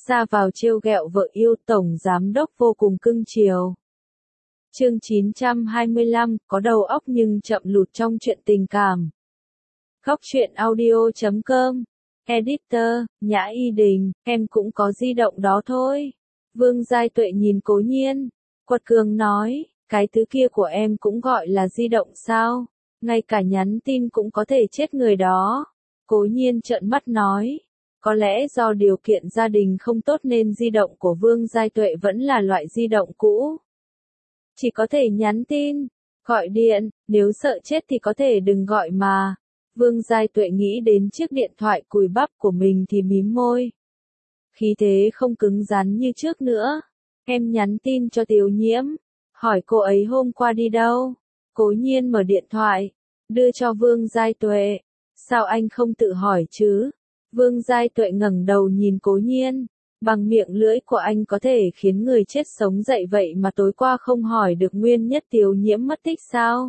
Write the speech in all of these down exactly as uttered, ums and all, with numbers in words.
ra vào trêu ghẹo vợ yêu, tổng giám đốc vô cùng cưng chiều. Chương chín trăm hai mươi lăm, có đầu óc nhưng chậm lụt trong chuyện tình cảm. Góc truyện audio chấm com. Editor, Nhã Y Đình, em cũng có di động đó thôi. Vương Giai Tuệ nhìn Cố Nhiên, quật cường nói, cái thứ kia của em cũng gọi là di động sao? Ngay cả nhắn tin cũng có thể chết người đó. Cố Nhiên trợn mắt nói, có lẽ do điều kiện gia đình không tốt nên di động của Vương Giai Tuệ vẫn là loại di động cũ. Chỉ có thể nhắn tin, gọi điện, nếu sợ chết thì có thể đừng gọi mà. Vương Giai Tuệ nghĩ đến chiếc điện thoại cùi bắp của mình thì mím môi. Khí thế không cứng rắn như trước nữa. Em nhắn tin cho Tiểu Nhiễm, hỏi cô ấy hôm qua đi đâu. Cố Nhiên mở điện thoại, đưa cho Vương Giai Tuệ. Sao anh không tự hỏi chứ? Vương Giai Tuệ ngẩng đầu nhìn Cố Nhiên. Bằng miệng lưỡi của anh có thể khiến người chết sống dậy vậy mà tối qua không hỏi được nguyên nhất Tiểu Nhiễm mất tích sao?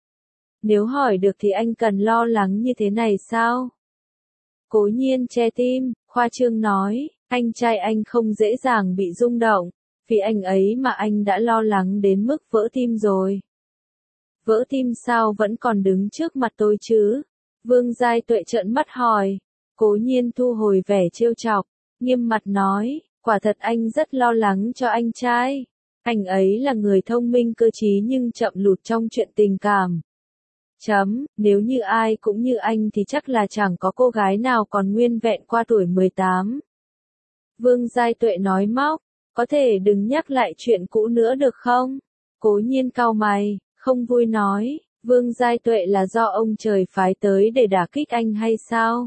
Nếu hỏi được thì anh cần lo lắng như thế này sao? Cố Nhiên che tim, khoa trương nói, anh trai anh không dễ dàng bị rung động, vì anh ấy mà anh đã lo lắng đến mức vỡ tim rồi. Vỡ tim sao vẫn còn đứng trước mặt tôi chứ? Vương Giai Tuệ trợn mắt hỏi. Cố Nhiên thu hồi vẻ trêu chọc, nghiêm mặt nói, quả thật anh rất lo lắng cho anh trai. Anh ấy là người thông minh cơ trí nhưng chậm lụt trong chuyện tình cảm. Chấm, nếu như ai cũng như anh thì chắc là chẳng có cô gái nào còn nguyên vẹn qua tuổi mười tám. Vương Giai Tuệ nói móc, có thể đừng nhắc lại chuyện cũ nữa được không? Cố Nhiên cau mày, không vui nói, Vương Giai Tuệ là do ông trời phái tới để đả kích anh hay sao?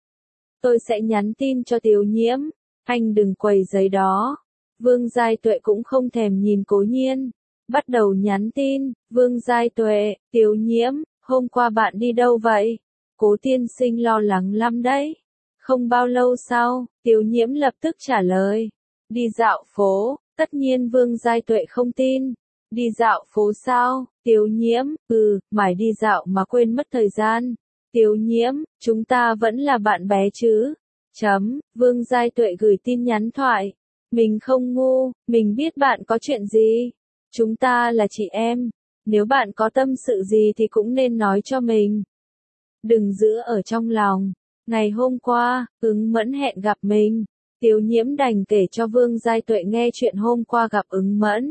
Tôi sẽ nhắn tin cho Tiểu Nhiễm, anh đừng quầy giấy đó. Vương Giai Tuệ cũng không thèm nhìn Cố Nhiên, bắt đầu nhắn tin, Vương Giai Tuệ, Tiểu Nhiễm, hôm qua bạn đi đâu vậy? Cố tiên sinh lo lắng lắm đấy. Không bao lâu sau, Tiểu Nhiễm lập tức trả lời, đi dạo phố. Tất nhiên Vương Giai Tuệ không tin. Đi dạo phố sao? Tiểu Nhiễm, ừ, mải đi dạo mà quên mất thời gian. Tiểu Nhiễm, chúng ta vẫn là bạn bè chứ? Chấm, Vương Giai Tuệ gửi tin nhắn thoại. Mình không ngu, mình biết bạn có chuyện gì. Chúng ta là chị em. Nếu bạn có tâm sự gì thì cũng nên nói cho mình. Đừng giữ ở trong lòng. Ngày hôm qua, Ứng Mẫn hẹn gặp mình. Tiểu Nhiễm đành kể cho Vương Giai Tuệ nghe chuyện hôm qua gặp Ứng Mẫn.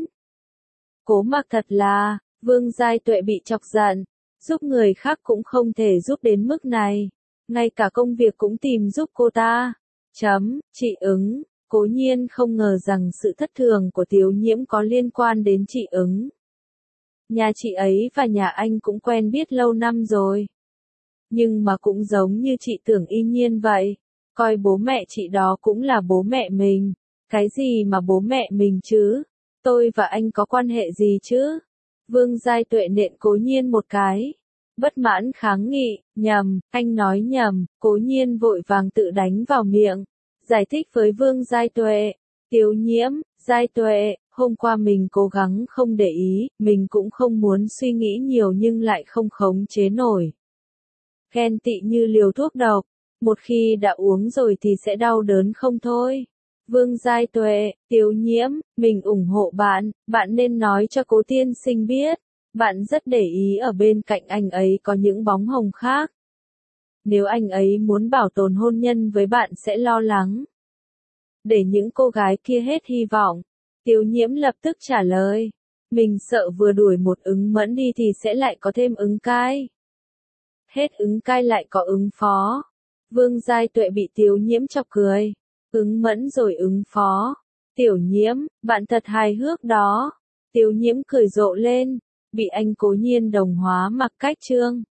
Cố Mặc thật là, Vương Giai Tuệ bị chọc giận. Giúp người khác cũng không thể giúp đến mức này. Ngay cả công việc cũng tìm giúp cô ta. Chấm, chị Ứng. Cố Nhiên không ngờ rằng sự thất thường của Tiểu Nhiễm có liên quan đến chị Ứng. Nhà chị ấy và nhà anh cũng quen biết lâu năm rồi. Nhưng mà cũng giống như chị tưởng y nhiên vậy. Coi bố mẹ chị đó cũng là bố mẹ mình. Cái gì mà bố mẹ mình chứ? Tôi và anh có quan hệ gì chứ? Vương Giai Tuệ nện Cố Nhiên một cái. Bất mãn kháng nghị, nhầm, anh nói nhầm. Cố Nhiên vội vàng tự đánh vào miệng. Giải thích với Vương Giai Tuệ. Tiểu Nhiễm, Giai Tuệ, hôm qua mình cố gắng không để ý, mình cũng không muốn suy nghĩ nhiều nhưng lại không khống chế nổi. Ghen tị như liều thuốc độc, một khi đã uống rồi thì sẽ đau đớn không thôi. Vương Giai Tuệ, Tiểu Nhiễm, mình ủng hộ bạn, bạn nên nói cho Cố tiên sinh biết. Bạn rất để ý ở bên cạnh anh ấy có những bóng hồng khác. Nếu anh ấy muốn bảo tồn hôn nhân với bạn sẽ lo lắng. Để những cô gái kia hết hy vọng. Tiểu Nhiễm lập tức trả lời. Mình sợ vừa đuổi một Ứng Mẫn đi thì sẽ lại có thêm Ứng Cai. Hết Ứng Cai lại có Ứng Phó. Vương Giai Tuệ bị Tiểu Nhiễm chọc cười. Ứng Mẫn rồi Ứng Phó. Tiểu Nhiễm, bạn thật hài hước đó. Tiểu Nhiễm cười rộ lên. Bị anh Cố Nhiên đồng hóa mặc cách trương.